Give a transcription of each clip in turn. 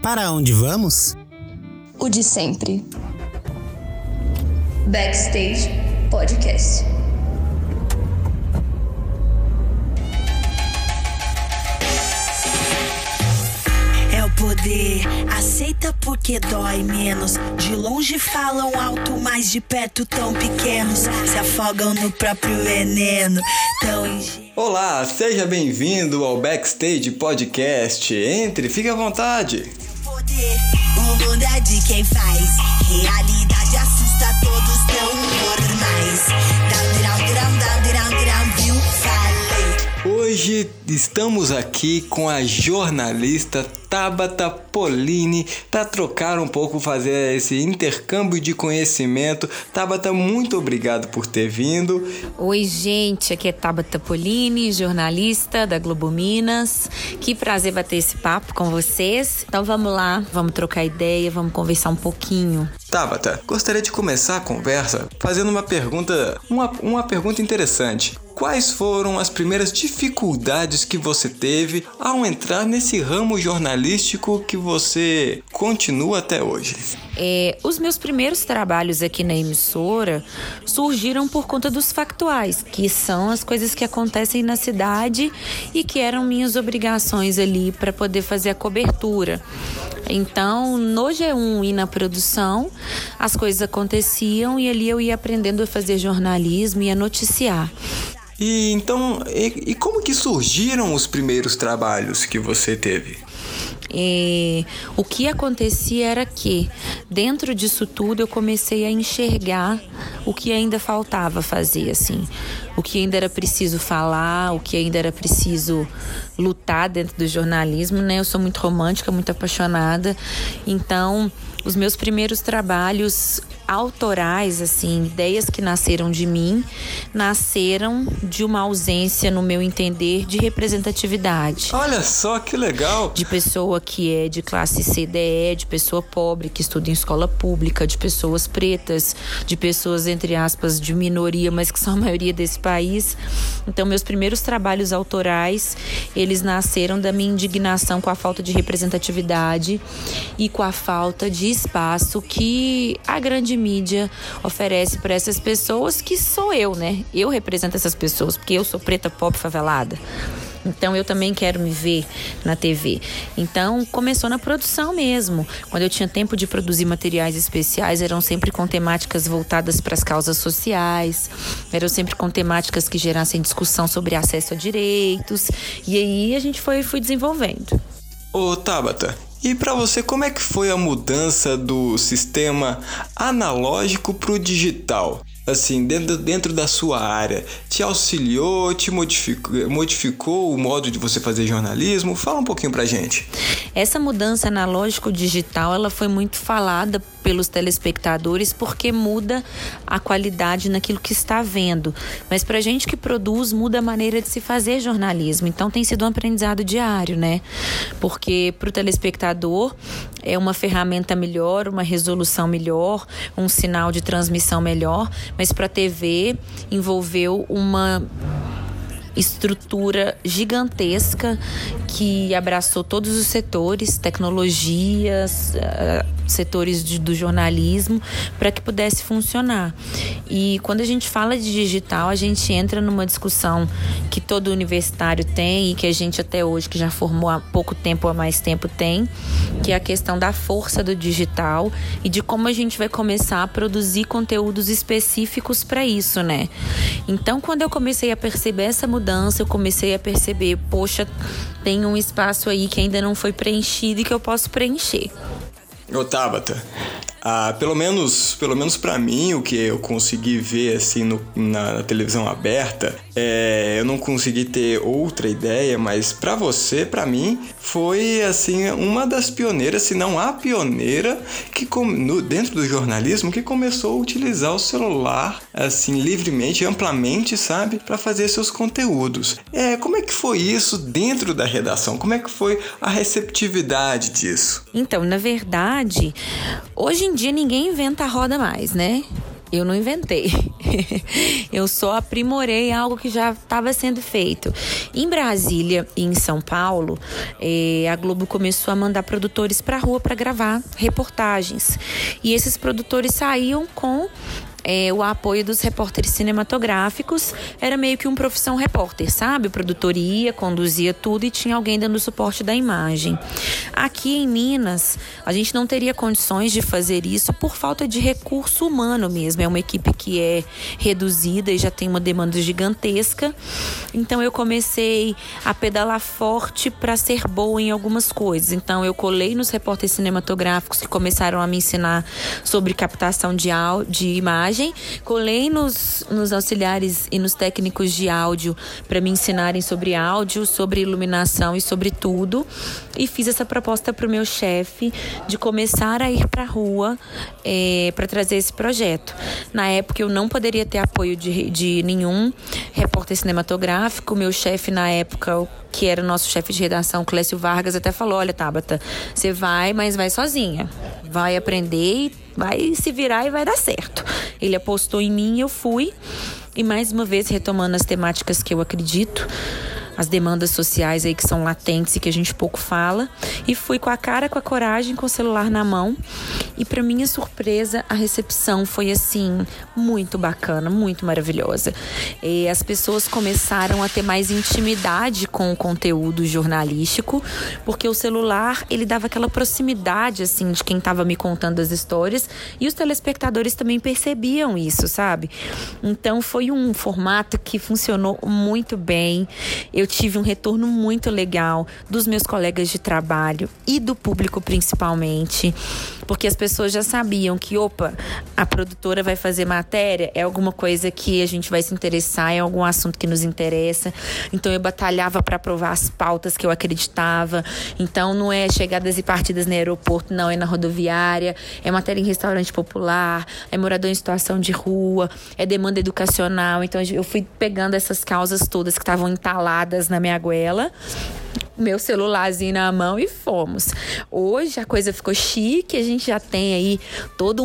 Para onde vamos? O de sempre. Backstage Podcast. É o poder, aceita porque dói menos. De longe falam alto, mas de perto tão pequenos. Se afogam no próprio veneno, tão ingênuos. Olá, seja bem-vindo ao Backstage Podcast. Entre, fique à vontade. Poder, o mundo é de quem faz. Realidade assusta todos tão normais. Viu? Falei. Hoje estamos aqui com a jornalista Tabata Polini para trocar um pouco, fazer esse intercâmbio de conhecimento. Tabata, muito obrigado por ter vindo. Oi, gente, aqui é Tabata Polini, jornalista da Globo Minas. Que prazer bater esse papo com vocês. Então vamos lá, vamos trocar ideia, vamos conversar um pouquinho. Tabata, gostaria de começar a conversa fazendo uma pergunta interessante. Quais foram as primeiras dificuldades que você teve ao entrar nesse ramo jornalístico que você continua até hoje? Os meus primeiros trabalhos aqui na emissora surgiram por conta dos factuais, que são as coisas que acontecem na cidade e que eram minhas obrigações ali para poder fazer a cobertura. Então, no G1 e na produção, as coisas aconteciam e ali eu ia aprendendo a fazer jornalismo e a noticiar. E então, como que surgiram os primeiros trabalhos que você teve? O que acontecia era que, dentro disso tudo, eu comecei a enxergar o que ainda faltava fazer, assim. O que ainda era preciso falar, o que ainda era preciso lutar dentro do jornalismo, né? Eu sou muito romântica, muito apaixonada. Então, os meus primeiros trabalhos autorais, assim, ideias que nasceram de mim, nasceram de uma ausência, no meu entender, de representatividade. Olha só que legal! De pessoa que é de classe CDE, de pessoa pobre que estuda em escola pública, de pessoas pretas, de pessoas, entre aspas, de minoria, mas que são a maioria desse país. Então, meus primeiros trabalhos autorais, eles nasceram da minha indignação com a falta de representatividade e com a falta de espaço que a grande mídia oferece para essas pessoas, que sou eu, né? Eu represento essas pessoas, porque eu sou preta, pobre, favelada. Então, eu também quero me ver na TV. Então, começou na produção mesmo. Quando eu tinha tempo de produzir materiais especiais, eram sempre com temáticas voltadas para as causas sociais, eram sempre com temáticas que gerassem discussão sobre acesso a direitos. E aí, a gente foi desenvolvendo. Ô, Tabata, e para você, como é que foi a mudança do sistema analógico para o digital? Assim, dentro da sua área, te auxiliou, te modificou o modo de você fazer jornalismo? Fala um pouquinho pra gente. Essa mudança analógico-digital, ela foi muito falada pelos telespectadores porque muda a qualidade naquilo que está vendo. Mas pra gente que produz, muda a maneira de se fazer jornalismo. Então tem sido um aprendizado diário, né? Porque pro telespectador é uma ferramenta melhor, uma resolução melhor, um sinal de transmissão melhor, mas para a TV envolveu uma estrutura gigantesca que abraçou todos os setores, tecnologias, setores do jornalismo, para que pudesse funcionar. E quando a gente fala de digital, a gente entra numa discussão que todo universitário tem e que a gente até hoje, que já formou há pouco tempo ou há mais tempo, tem, que é a questão da força do digital e de como a gente vai começar a produzir conteúdos específicos para isso, né? Então, quando eu comecei a perceber essa mudança, eu comecei a perceber, poxa, tem um espaço aí que ainda não foi preenchido e que eu posso preencher. Ô, Tabata, pelo menos para mim, o que eu consegui ver assim na televisão aberta, eu não consegui ter outra ideia, mas para você, para mim, foi assim uma das pioneiras, se não a pioneira que dentro do jornalismo que começou a utilizar o celular assim livremente, amplamente, sabe, para fazer seus conteúdos. Como é que foi isso dentro da redação? Como é que foi a receptividade disso? Então, na verdade, hoje em dia ninguém inventa a roda mais, né? Eu não inventei. Eu só aprimorei algo que já estava sendo feito. Em Brasília e em São Paulo, a Globo começou a mandar produtores para a rua para gravar reportagens. E esses produtores saíam com o apoio dos repórteres cinematográficos. Era meio que uma profissão repórter, sabe? O produtor ia, conduzia tudo e tinha alguém dando suporte da imagem. Aqui em Minas, a gente não teria condições de fazer isso por falta de recurso humano mesmo. É uma equipe que é reduzida e já tem uma demanda gigantesca. Então eu comecei a pedalar forte para ser boa em algumas coisas. Então eu colei nos repórteres cinematográficos que começaram a me ensinar sobre captação de imagem. Colei nos auxiliares e nos técnicos de áudio para me ensinarem sobre áudio, sobre iluminação e sobre tudo. E fiz essa proposta para o meu chefe de começar a ir para a rua para trazer esse projeto. Na época eu não poderia ter apoio de nenhum repórter cinematográfico. Meu chefe na época, que era o nosso chefe de redação, Clécio Vargas, até falou: olha, Tabata, você vai, mas vai sozinha. Vai aprender, vai se virar e vai dar certo. Ele apostou em mim e eu fui. E mais uma vez, retomando as temáticas que eu acredito, as demandas sociais aí que são latentes e que a gente pouco fala. E fui com a cara, com a coragem, com o celular na mão. E para minha surpresa, a recepção foi assim, muito bacana, muito maravilhosa. E as pessoas começaram a ter mais intimidade com o conteúdo jornalístico, porque o celular, ele dava aquela proximidade, assim, de quem estava me contando as histórias. E os telespectadores também percebiam isso, sabe? Então foi um formato que funcionou muito bem. Eu tive um retorno muito legal dos meus colegas de trabalho e do público principalmente, porque as pessoas já sabiam que, a produtora vai fazer matéria, é alguma coisa que a gente vai se interessar, é algum assunto que nos interessa. Então eu batalhava para aprovar as pautas que eu acreditava. Então não é chegadas e partidas no aeroporto, não, é na rodoviária, é matéria em restaurante popular, é morador em situação de rua, é demanda educacional. Então eu fui pegando essas causas todas que estavam entaladas na minha goela, meu celularzinho na mão e fomos. Hoje a coisa ficou chique, a gente já tem aí todo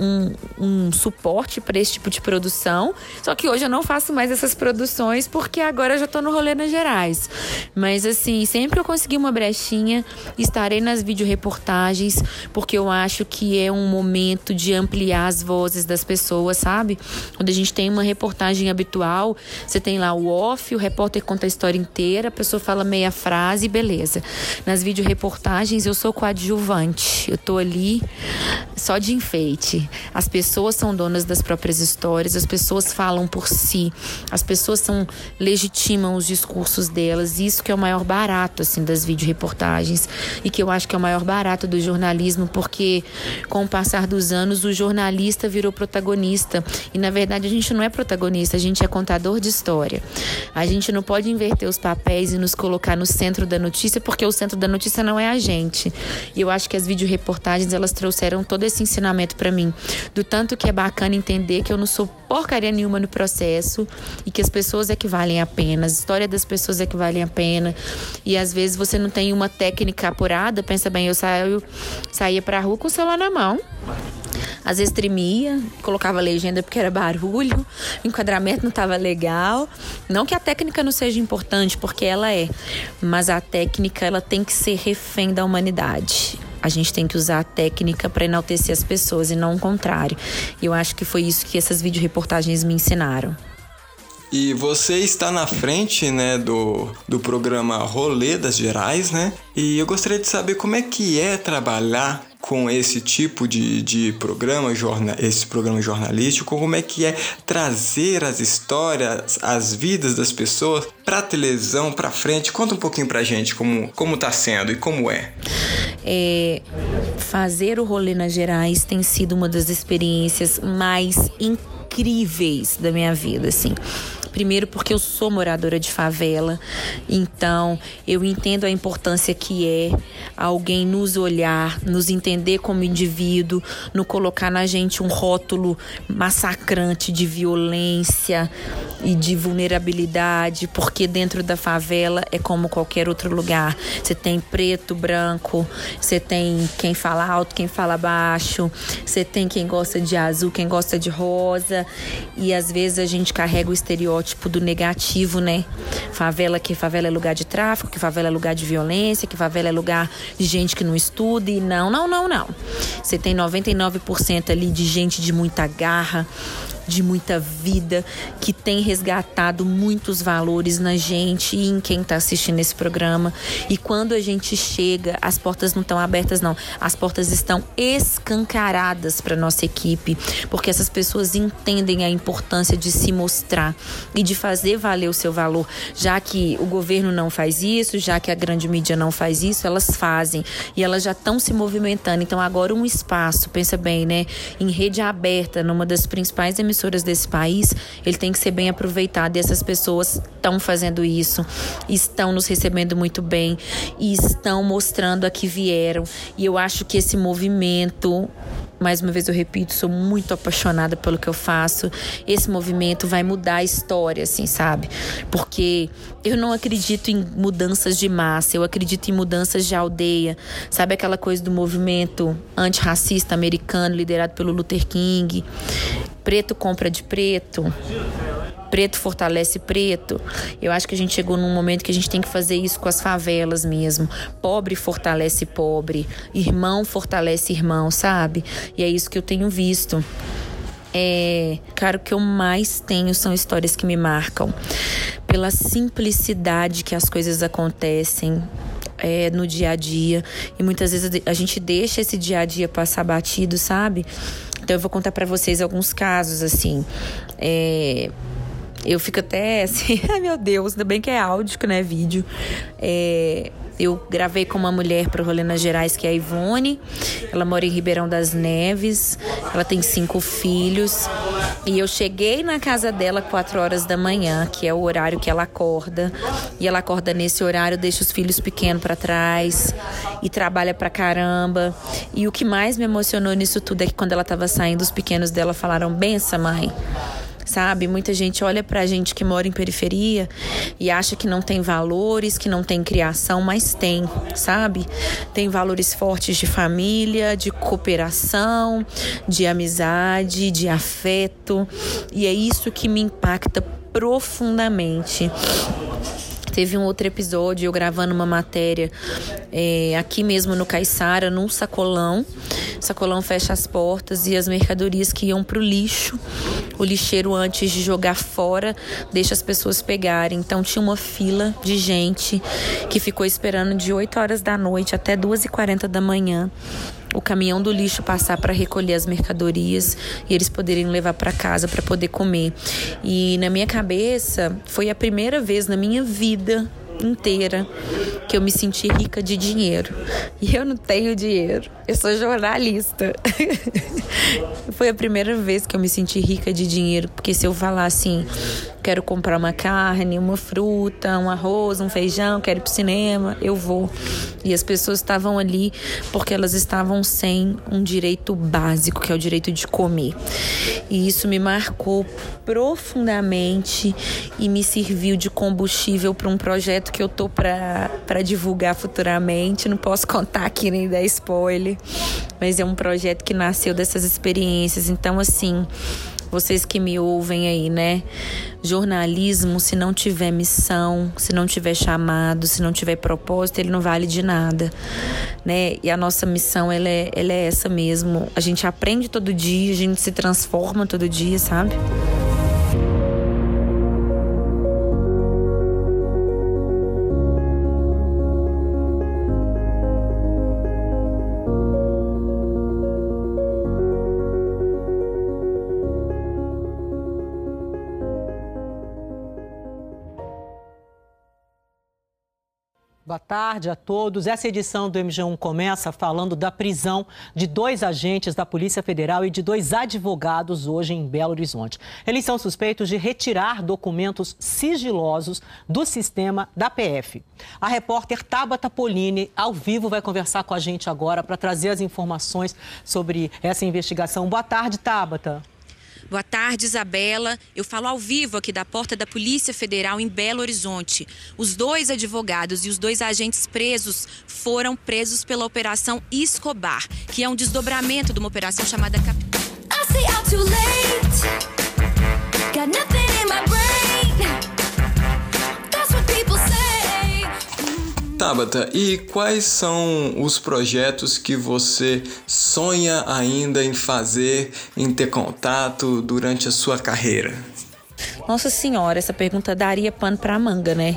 um suporte para esse tipo de produção. Só que hoje eu não faço mais essas produções porque agora eu já tô no rolê nas Gerais. Mas assim, sempre que eu conseguir uma brechinha, estarei nas videoreportagens, porque eu acho que é um momento de ampliar as vozes das pessoas, sabe? Quando a gente tem uma reportagem habitual, você tem lá o off, o repórter conta a história inteira, a pessoa fala meia frase e beleza. Nas videoreportagens eu sou coadjuvante, eu tô ali só de enfeite. As pessoas são donas das próprias histórias, as pessoas falam por si, as pessoas legitimam os discursos delas. Isso que é o maior barato assim das videoreportagens e que eu acho que é o maior barato do jornalismo, porque com o passar dos anos o jornalista virou protagonista e na verdade a gente não é protagonista, a gente é contador de história. A gente não pode inverter os papéis e nos colocar no centro da notícia, porque o centro da notícia não é a gente. E eu acho que as videoreportagens, elas trouxeram todo esse ensinamento pra mim, do tanto que é bacana entender que eu não sou porcaria nenhuma no processo e que as pessoas é que valem a pena, a história das pessoas é que valem a pena. E às vezes você não tem uma técnica apurada, pensa bem, eu saía pra rua com o celular na mão. Às vezes tremia, colocava legenda porque era barulho, o enquadramento não estava legal. Não que a técnica não seja importante, porque ela é, mas a técnica ela tem que ser refém da humanidade. A gente tem que usar a técnica para enaltecer as pessoas e não o contrário. E eu acho que foi isso que essas videoreportagens me ensinaram. E você está na frente, né, do programa Rolê das Gerais, né? E eu gostaria de saber como é que é trabalhar com esse tipo de programa, esse programa jornalístico, como é que é trazer as histórias, as vidas das pessoas para a televisão, para frente. Conta um pouquinho pra gente como tá sendo e como é. Fazer o Rolê nas Gerais tem sido uma das experiências mais incríveis da minha vida, assim. Primeiro porque eu sou moradora de favela, então eu entendo a importância que é alguém nos olhar, nos entender como indivíduo, não colocar na gente um rótulo massacrante de violência e de vulnerabilidade, porque dentro da favela é como qualquer outro lugar. Você tem preto, branco, você tem quem fala alto, quem fala baixo, você tem quem gosta de azul, quem gosta de rosa, e às vezes a gente carrega o estereótipo do negativo, né? Que favela é lugar de tráfico, que favela é lugar de violência, que favela é lugar de gente que não estuda, e não. Você tem 99% ali de gente de muita garra, de muita vida, que tem resgatado muitos valores na gente e em quem está assistindo esse programa. E quando a gente chega, as portas não estão abertas, não. As portas estão escancaradas para nossa equipe, porque essas pessoas entendem a importância de se mostrar e de fazer valer o seu valor. Já que o governo não faz isso, já que a grande mídia não faz isso, elas fazem. E elas já estão se movimentando. Então agora um espaço, pensa bem, né? Em rede aberta, numa das principais emissoras desse país, ele tem que ser bem aproveitado, e essas pessoas estão fazendo isso, estão nos recebendo muito bem e estão mostrando a que vieram. E eu acho que esse movimento, mais uma vez eu repito, sou muito apaixonada pelo que eu faço, esse movimento vai mudar a história, assim, sabe? Porque eu não acredito em mudanças de massa, eu acredito em mudanças de aldeia. Sabe aquela coisa do movimento antirracista americano liderado pelo Luther King? Preto compra de preto, preto fortalece preto. Eu acho que a gente chegou num momento que a gente tem que fazer isso com as favelas mesmo. Pobre fortalece pobre, irmão fortalece irmão, sabe? E é isso que eu tenho visto. Cara, o que eu mais tenho são histórias que me marcam pela simplicidade que as coisas acontecem no dia a dia, e muitas vezes a gente deixa esse dia a dia passar batido, sabe? Então eu vou contar pra vocês alguns casos, assim. Eu fico até assim, ai meu Deus, ainda bem que é áudio, que não é vídeo. Eu gravei com uma mulher para o Rolê nas Gerais, que é a Ivone. Ela mora em Ribeirão das Neves. Ela tem 5 filhos. E eu cheguei na casa dela 4 horas da manhã, que é o horário que ela acorda. E ela acorda nesse horário, deixa os filhos pequenos para trás e trabalha pra caramba. E o que mais me emocionou nisso tudo é que quando ela tava saindo, os pequenos dela falaram: benção, mãe. Sabe, muita gente olha pra gente que mora em periferia e acha que não tem valores, que não tem criação, mas tem, sabe? Tem valores fortes de família, de cooperação, de amizade, de afeto, e é isso que me impacta profundamente. Teve um outro episódio, eu gravando uma matéria aqui mesmo no Caiçara, num sacolão. O sacolão fecha as portas e as mercadorias que iam pro lixo, o lixeiro, antes de jogar fora, deixa as pessoas pegarem. Então tinha uma fila de gente que ficou esperando de 8 horas da noite até 2h40 da manhã o caminhão do lixo passar para recolher as mercadorias e eles poderem levar para casa para poder comer. E na minha cabeça foi a primeira vez na minha vida inteira que eu me senti rica de dinheiro. E eu não tenho dinheiro, eu sou jornalista. Foi a primeira vez que eu me senti rica de dinheiro, porque se eu falar assim, quero comprar uma carne, uma fruta, um arroz, um feijão, quero ir pro cinema, eu vou. E as pessoas estavam ali porque elas estavam sem um direito básico, que é o direito de comer. E isso me marcou profundamente e me serviu de combustível para um projeto que eu tô para divulgar futuramente. Não posso contar aqui nem dar spoiler, mas é um projeto que nasceu dessas experiências. Então, assim, vocês que me ouvem aí, né? Jornalismo, se não tiver missão, se não tiver chamado, se não tiver propósito, ele não vale de nada, né? E a nossa missão, ela é essa mesmo. A gente aprende todo dia, a gente se transforma todo dia, sabe? Boa tarde a todos. Essa edição do MG1 começa falando da prisão de 2 agentes da Polícia Federal e de 2 advogados hoje em Belo Horizonte. Eles são suspeitos de retirar documentos sigilosos do sistema da PF. A repórter Tabata Polini, ao vivo, vai conversar com a gente agora para trazer as informações sobre essa investigação. Boa tarde, Tabata. Boa tarde, Isabela. Eu falo ao vivo aqui da porta da Polícia Federal em Belo Horizonte. Os 2 advogados e os 2 agentes presos foram presos pela Operação Escobar, que é um desdobramento de uma operação chamada Tabata, e quais são os projetos que você sonha ainda em fazer, em ter contato durante a sua carreira? Nossa Senhora, essa pergunta daria pano pra manga, né?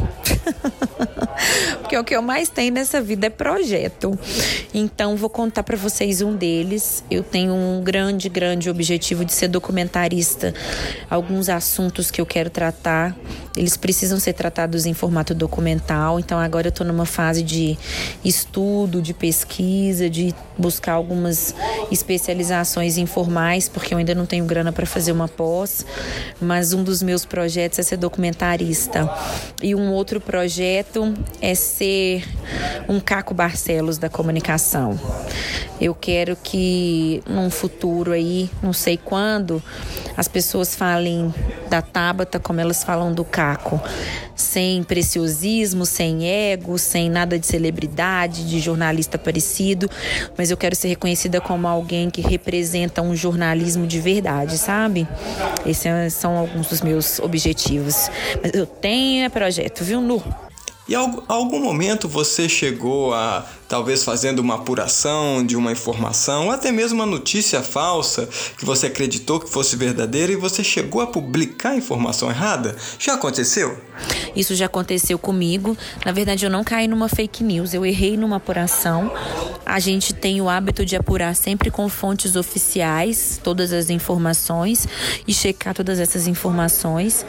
Porque o que eu mais tenho nessa vida é projeto. Então, vou contar pra vocês um deles. Eu tenho um grande objetivo de ser documentarista. Alguns assuntos que eu quero tratar, eles precisam ser tratados em formato documental. Então, agora eu tô numa fase de estudo, de pesquisa, de buscar algumas especializações informais, porque eu ainda não tenho grana para fazer uma pós. Mas um dos meus projetos é ser documentarista. E um outro projeto é ser um Caco Barcelos da comunicação. Eu quero que num futuro aí, não sei quando, as pessoas falem da Tabata como elas falam do Caco, sem preciosismo, sem ego, sem nada de celebridade, de jornalista parecido, mas eu quero ser reconhecida como alguém que representa um jornalismo de verdade, sabe? Esses são alguns dos meus objetivos. Mas eu tenho projeto, viu, Nu? E algum momento você chegou a, talvez fazendo uma apuração de uma informação, ou até mesmo uma notícia falsa que você acreditou que fosse verdadeira e você chegou a publicar a informação errada? Já aconteceu? Isso já aconteceu comigo. Na verdade, eu não caí numa fake news, eu errei numa apuração. A gente tem o hábito de apurar sempre com fontes oficiais todas as informações e checar todas essas informações.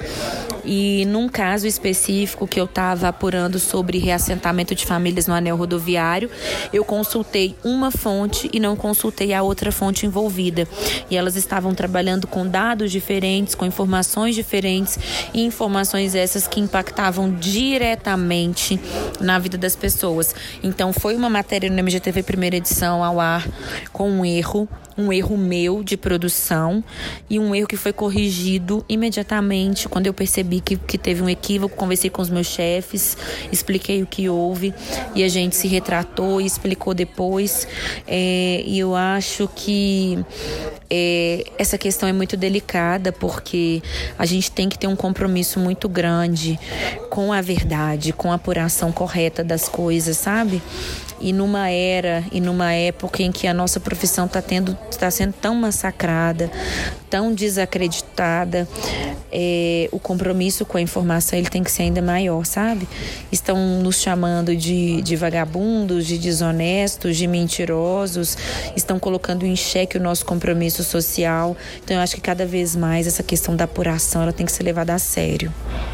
E num caso específico que eu estava apurando sobre reassentamento de famílias no anel rodoviário, eu consultei uma fonte e não consultei a outra fonte envolvida. E elas estavam trabalhando com dados diferentes, com informações diferentes e informações essas que impactavam diretamente na vida das pessoas. Então foi uma matéria no MGTV primeira edição ao ar com um erro meu de produção e um erro que foi corrigido imediatamente quando eu percebi que teve um equívoco. Conversei com os meus chefes, expliquei o que houve e a gente se retratou e explicou depois. E eu acho que essa questão é muito delicada, porque a gente tem que ter um compromisso muito grande com a verdade, com a apuração correta das coisas, sabe? E numa era e numa época em que a nossa profissão está sendo tão massacrada, tão desacreditada, o compromisso com a informação ele tem que ser ainda maior, sabe? Estão nos chamando de vagabundos, de desonestos, de mentirosos, estão colocando em xeque o nosso compromisso social. Então eu acho que cada vez mais essa questão da apuração ela tem que ser levada a sério.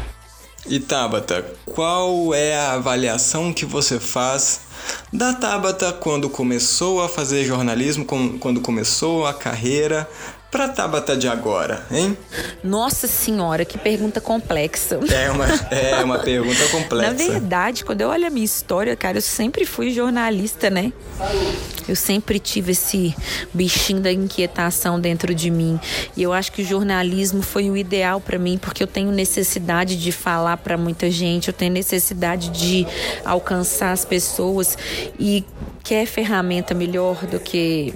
E Tabata, qual é a avaliação que você faz da Tabata quando começou a fazer jornalismo, quando começou a carreira, pra Tabata de agora, hein? Nossa Senhora, que pergunta complexa. É uma pergunta complexa. Na verdade, quando eu olho a minha história, cara, eu sempre fui jornalista, né? Eu sempre tive esse bichinho da inquietação dentro de mim. E eu acho que o jornalismo foi o ideal pra mim, porque eu tenho necessidade de falar pra muita gente, eu tenho necessidade de alcançar as pessoas. E quer ferramenta melhor do que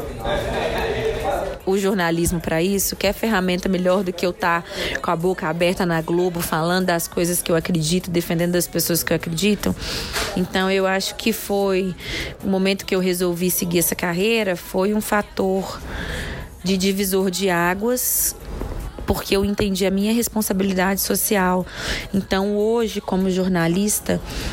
o jornalismo para isso? Quer ferramenta melhor do que eu estar com a boca aberta na Globo, falando das coisas que eu acredito, defendendo as pessoas que eu acredito? Então eu acho que foi o momento que eu resolvi seguir essa carreira, foi um fator de divisor de águas, porque eu entendi a minha responsabilidade social. Então hoje, como jornalista,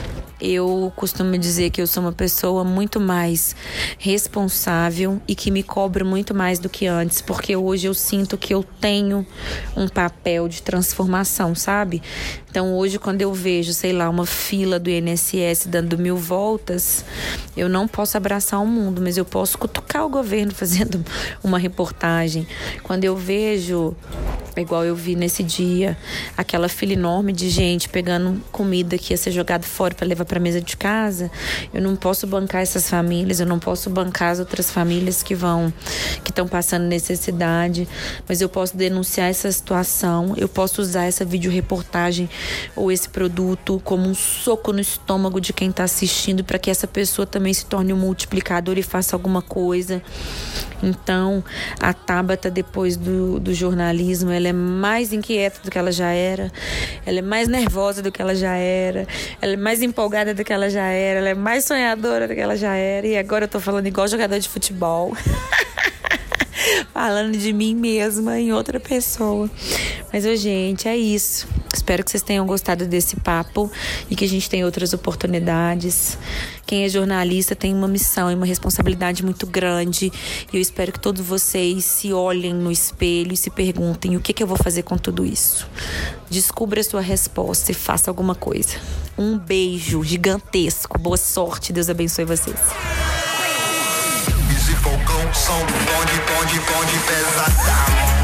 Eu costumo dizer que eu sou uma pessoa muito mais responsável e que me cobro muito mais do que antes, porque hoje eu sinto que eu tenho um papel de transformação, sabe? Então hoje quando eu vejo, sei lá, uma fila do INSS dando 1000 voltas, eu não posso abraçar o mundo, mas eu posso cutucar o governo fazendo uma reportagem. Quando eu vejo, igual eu vi nesse dia, aquela fila enorme de gente pegando comida que ia ser jogada fora para levar para mesa de casa, eu não posso bancar essas famílias, eu não posso bancar as outras famílias que estão passando necessidade, mas eu posso denunciar essa situação, eu posso usar essa videoreportagem ou esse produto como um soco no estômago de quem está assistindo, para que essa pessoa também se torne um multiplicador e faça alguma coisa. Então, a Tabata, depois do jornalismo, ela é mais inquieta do que ela já era, ela é mais nervosa do que ela já era, ela é mais empolgada do que ela já era, ela é mais sonhadora do que ela já era, e agora eu tô falando igual jogador de futebol. Falando de mim mesma em outra pessoa. Mas, gente, é isso. Espero que vocês tenham gostado desse papo e que a gente tenha outras oportunidades. Quem é jornalista tem uma missão e uma responsabilidade muito grande. E eu espero que todos vocês se olhem no espelho e se perguntem: o que eu vou fazer com tudo isso? Descubra a sua resposta e faça alguma coisa. Um beijo gigantesco. Boa sorte. Deus abençoe vocês. Som, bonde pesadão.